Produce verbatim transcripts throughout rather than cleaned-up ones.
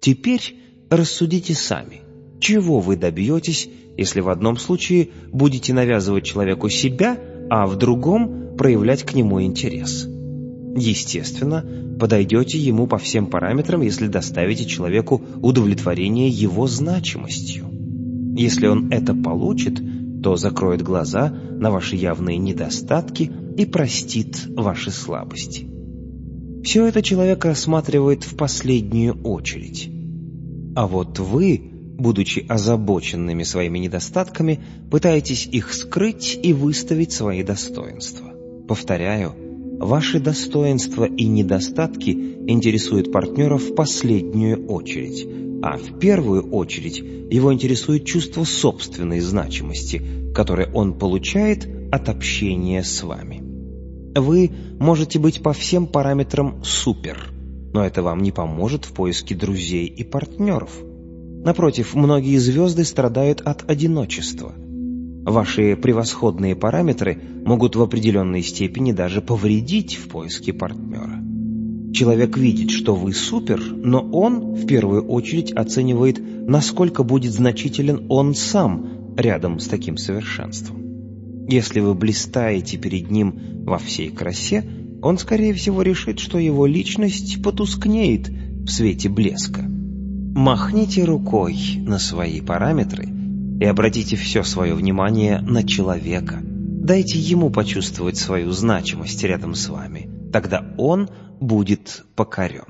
Теперь рассудите сами, чего вы добьетесь, если в одном случае будете навязывать человеку себя, а в другом проявлять к нему интерес. Естественно, подойдете ему по всем параметрам, если доставите человеку удовлетворение его значимостью. Если он это получит, то закроет глаза на ваши явные недостатки и простит ваши слабости. Все это человек рассматривает в последнюю очередь. А вот вы, будучи озабоченными своими недостатками, пытаетесь их скрыть и выставить свои достоинства. Повторяю, ваши достоинства и недостатки интересуют партнера в последнюю очередь, а в первую очередь его интересует чувство собственной значимости, которое он получает от общения с вами. Вы можете быть по всем параметрам супер, но это вам не поможет в поиске друзей и партнеров. Напротив, многие звезды страдают от одиночества. Ваши превосходные параметры могут в определенной степени даже повредить в поиске партнера. Человек видит, что вы супер, но он в первую очередь оценивает, насколько будет значителен он сам рядом с таким совершенством. Если вы блистаете перед ним во всей красе, он, скорее всего, решит, что его личность потускнеет в свете блеска. Махните рукой на свои параметры и обратите все свое внимание на человека. Дайте ему почувствовать свою значимость рядом с вами. Тогда он будет покорен.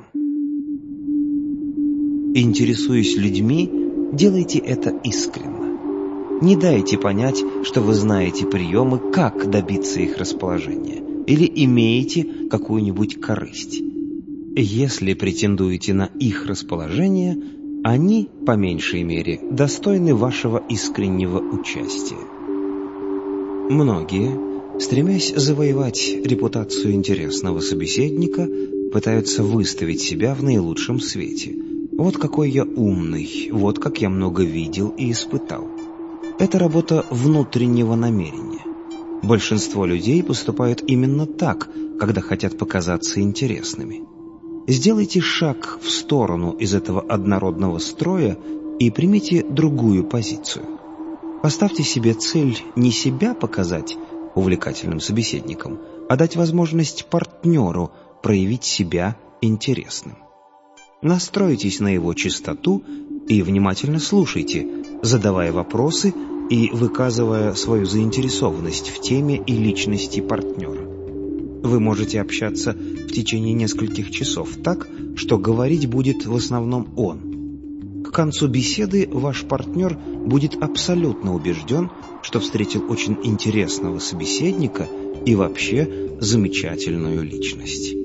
Интересуясь людьми, делайте это искренне. Не дайте понять, что вы знаете приемы, как добиться их расположения, или имеете какую-нибудь корысть. Если претендуете на их расположение, они, по меньшей мере, достойны вашего искреннего участия. Многие, стремясь завоевать репутацию интересного собеседника, пытаются выставить себя в наилучшем свете. Вот какой я умный, вот как я много видел и испытал. Это работа внутреннего намерения. Большинство людей поступают именно так, когда хотят показаться интересными. Сделайте шаг в сторону из этого однородного строя и примите другую позицию. Поставьте себе цель не себя показать увлекательным собеседником, а дать возможность партнеру проявить себя интересным. Настройтесь на его чистоту и внимательно слушайте, задавая вопросы и выказывая свою заинтересованность в теме и личности партнера. Вы можете общаться в течение нескольких часов так, что говорить будет в основном он. К концу беседы ваш партнер будет абсолютно убежден, что встретил очень интересного собеседника и вообще замечательную личность.